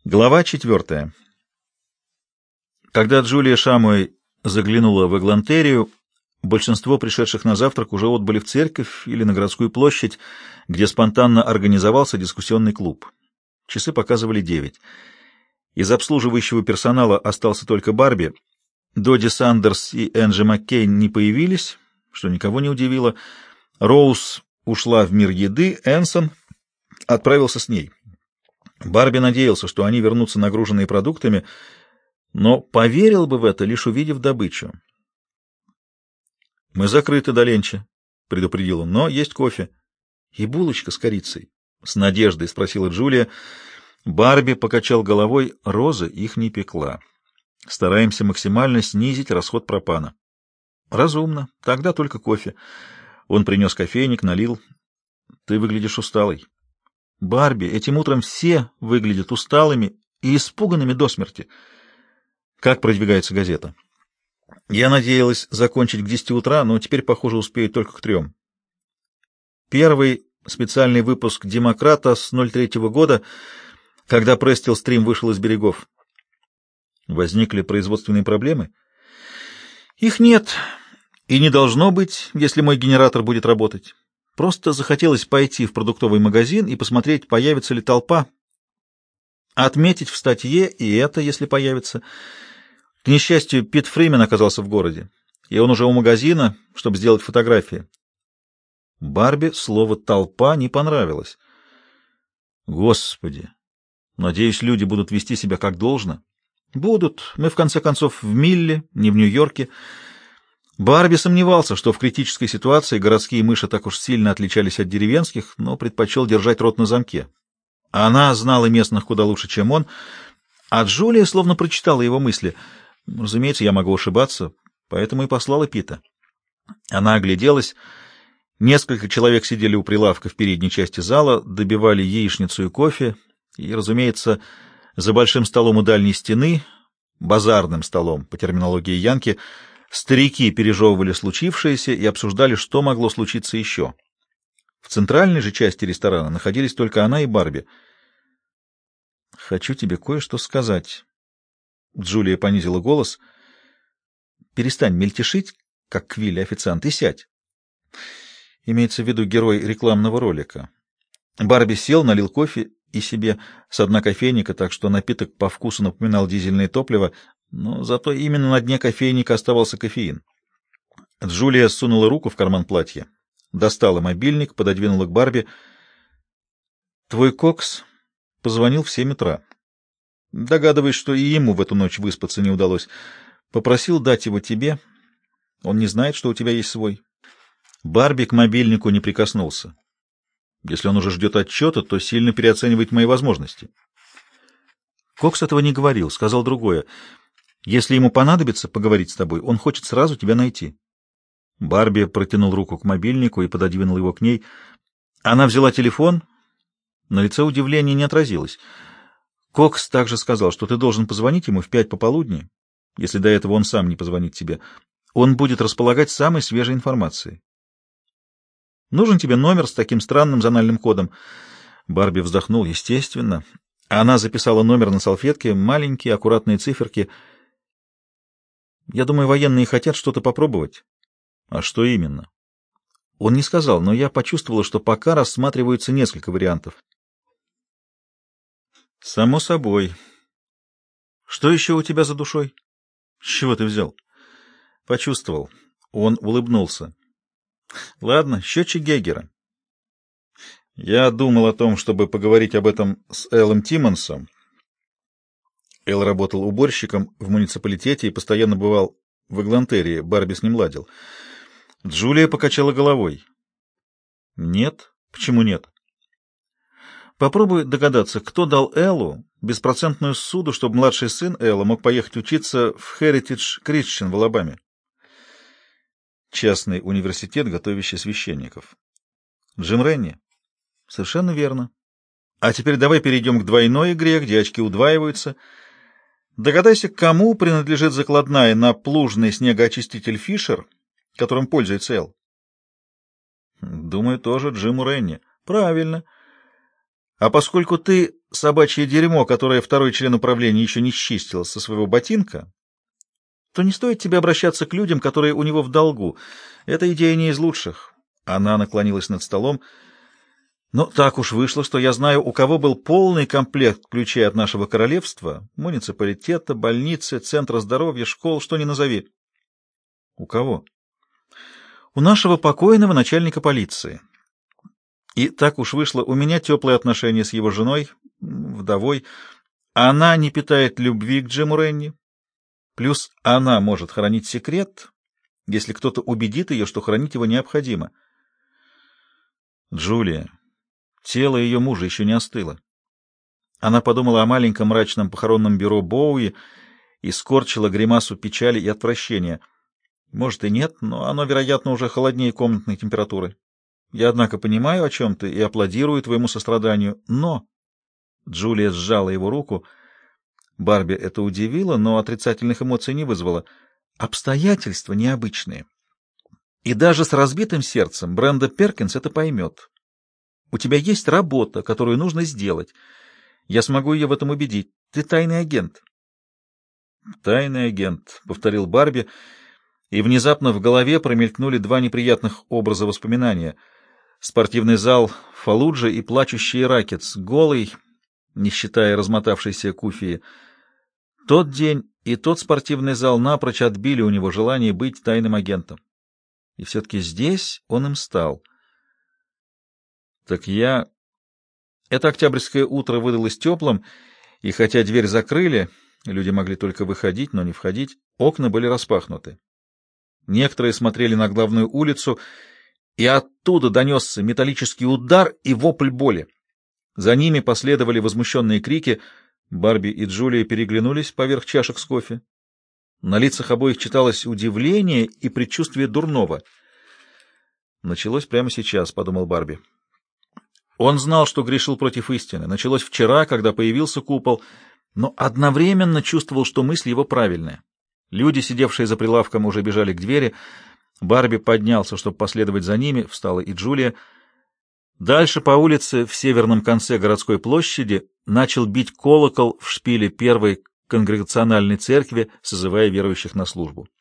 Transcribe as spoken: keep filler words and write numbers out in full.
Глава четвертая. Когда Джулия Шамуэй заглянула в Эглантерию, большинство пришедших на завтрак уже отбыли в церковь или на городскую площадь, где спонтанно организовался дискуссионный клуб. Часы показывали девять. Из обслуживающего персонала остался только Барби. Доди Сандерс и Энджи Маккейн не появились, что никого не удивило. Роуз ушла в мир еды, Энсон отправился с ней. Барби надеялся, что они вернутся нагруженные продуктами, но поверил бы в это, лишь увидев добычу. «Мы закрыты до ленча», — предупредил он, — «но есть кофе». «И булочка с корицей?» — с надеждой спросила Джулия. Барби покачал головой, Роза их не пекла. «Стараемся максимально снизить расход пропана». «Разумно. Тогда только кофе». Он принес кофейник, налил. «Ты выглядишь усталой». «Барби, этим утром все выглядят усталыми и испуганными до смерти». «Как продвигается газета?» «Я надеялась закончить к десяти утра, но теперь, похоже, успею только к трем». Первый специальный выпуск «Демократа» с ноль третьего года, когда Престил-стрим вышел из берегов. Возникли производственные проблемы? Их нет и не должно быть, если мой генератор будет работать. Просто захотелось пойти в продуктовый магазин и посмотреть, появится ли толпа. Отметить в статье и это, если появится. К несчастью, Пит Фримен оказался в городе, и он уже у магазина, чтобы сделать фотографии. Барби слово «толпа» не понравилось. Господи! Надеюсь, люди будут вести себя как должно. Будут. Мы, в конце концов, в Милле, не в Нью-Йорке. Барби сомневался, что в критической ситуации городские мыши так уж сильно отличались от деревенских, но предпочел держать рот на замке. Она знала местных куда лучше, чем он, а Джулия словно прочитала его мысли. Разумеется, я могу ошибаться, поэтому и послала Пита. Она огляделась. Несколько человек сидели у прилавка в передней части зала, добивали яичницу и кофе, и, разумеется, за большим столом у дальней стены, базарным столом, по терминологии Янки, старики пережевывали случившееся и обсуждали, что могло случиться еще. В центральной же части ресторана находились только она и Барби. «Хочу тебе кое-что сказать». Джулия понизила голос. «Перестань мельтешить, как Квилли официант, и сядь». Имеется в виду герой рекламного ролика. Барби сел, налил кофе и себе с дна кофейника, так что напиток по вкусу напоминал дизельное топливо, но зато именно на дне кофейника оставался кофеин. Джулия сунула руку в карман платья, достала мобильник, пододвинула к Барби. «Твой Кокс позвонил в семь утра. Догадываюсь, что и ему в эту ночь выспаться не удалось. Попросил дать его тебе. Он не знает, что у тебя есть свой». Барби к мобильнику не прикоснулся. Если он уже ждет отчета, то сильно переоценивает мои возможности. Кокс этого не говорил, сказал другое. Если ему понадобится поговорить с тобой, он хочет сразу тебя найти. Барби протянул руку к мобильнику и пододвинул его к ней. Она взяла телефон. На лице удивления не отразилось. Кокс также сказал, что ты должен позвонить ему в пять пополудни, если до этого он сам не позвонит тебе. Он будет располагать самой свежей информацией. Нужен тебе номер с таким странным зональным кодом? Барби вздохнул. Естественно. Она записала номер на салфетке, маленькие, аккуратные циферки. Я думаю, военные хотят что-то попробовать. А что именно? Он не сказал, но я почувствовала, что пока рассматриваются несколько вариантов. Само собой. Что еще у тебя за душой? С чего ты взял? Почувствовал. Он улыбнулся. Ладно, счетчик Гейгера. Я думал о том, чтобы поговорить об этом с Эллом Тиммонсом. Эл работал уборщиком в муниципалитете и постоянно бывал в Эглантерии. Барби с ним ладил. Джулия покачала головой. Нет? Почему нет? Попробуй догадаться, кто дал Эллу беспроцентную ссуду, чтобы младший сын Элла мог поехать учиться в Heritage Christian в Алабаме. Частный университет, готовящий священников. Джим Ренни? Совершенно верно. А теперь давай перейдем к двойной игре, где очки удваиваются. Догадайся, кому принадлежит закладная на плужный снегоочиститель Фишер, которым пользуется Эл. Думаю, тоже Джиму Ренни. Правильно. А поскольку ты собачье дерьмо, которое второй член управления еще не счистил со своего ботинка, то не стоит тебе обращаться к людям, которые у него в долгу. Эта идея не из лучших. Она наклонилась над столом. Но так уж вышло, что я знаю, у кого был полный комплект ключей от нашего королевства, муниципалитета, больницы, центра здоровья, школ, что ни назови. У кого? У нашего покойного начальника полиции. И так уж вышло, у меня теплые отношения с его женой, вдовой. Она не питает любви к Джиму Ренни. Плюс она может хранить секрет, если кто-то убедит ее, что хранить его необходимо. Джулия. Тело ее мужа еще не остыло. Она подумала о маленьком мрачном похоронном бюро Боуи и скорчила гримасу печали и отвращения. Может и нет, но оно, вероятно, уже холоднее комнатной температуры. Я, однако, понимаю, о чем ты, и аплодирую твоему состраданию. Но... Джулия сжала его руку. Барби это удивило, но отрицательных эмоций не вызвало. Обстоятельства необычные. И даже с разбитым сердцем Бренда Перкинс это поймет. У тебя есть работа, которую нужно сделать. Я смогу ее в этом убедить. Ты тайный агент. Тайный агент, — повторил Барби, и внезапно в голове промелькнули два неприятных образа воспоминания. Спортивный зал Фаллуджа и плачущий Ракетс, голый, не считая размотавшейся куфии. Тот день и тот спортивный зал напрочь отбили у него желание быть тайным агентом. И все-таки здесь он им стал. Так я... Это октябрьское утро выдалось теплым, и хотя дверь закрыли, люди могли только выходить, но не входить, окна были распахнуты. Некоторые смотрели на главную улицу, и оттуда донесся металлический удар и вопль боли. За ними последовали возмущенные крики. Барби и Джулия переглянулись поверх чашек с кофе. На лицах обоих читалось удивление и предчувствие дурного. «Началось прямо сейчас», — подумал Барби. Он знал, что грешил против истины. Началось вчера, когда появился купол, но одновременно чувствовал, что мысль его правильная. Люди, сидевшие за прилавком, уже бежали к двери. Барби поднялся, чтобы последовать за ними, встала и Джулия. Дальше по улице, в северном конце городской площади, начал бить колокол в шпиле первой конгрегациональной церкви, созывая верующих на службу.